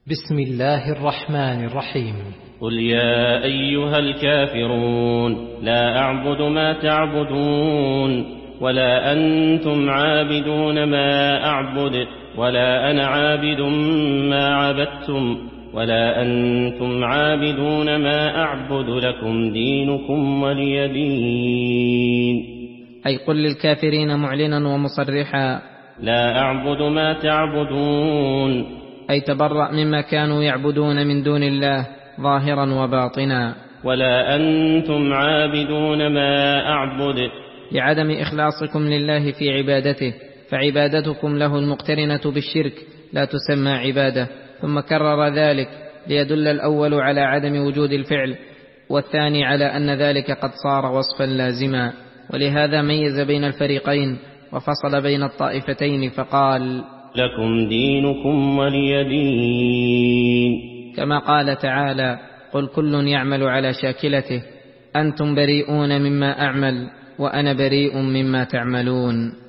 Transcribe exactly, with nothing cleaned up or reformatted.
بسم الله الرحمن الرحيم. قل يا أيها الكافرون لا أعبد ما تعبدون ولا أنتم عابدون ما أعبد ولا أنا عابد ما عبدتم ولا أنتم عابدون ما أعبد لكم دينكم ولي دين. أي قل للكافرين معلنا ومصرحا لا أعبد ما تعبدون، أي تبرأ مما كانوا يعبدون من دون الله ظاهرا وباطنا. ولا أنتم عابدون ما أعبد، لعدم إخلاصكم لله في عبادته، فعبادتكم له المقترنة بالشرك لا تسمى عبادة. ثم كرر ذلك ليدل الأول على عدم وجود الفعل، والثاني على أن ذلك قد صار وصفا لازما، ولهذا ميز بين الفريقين وفصل بين الطائفتين فقال لكم دينكم ولي دين. كما قال تعالى قل كل يعمل على شاكلته أنتم بريئون مما أعمل وأنا بريء مما تعملون.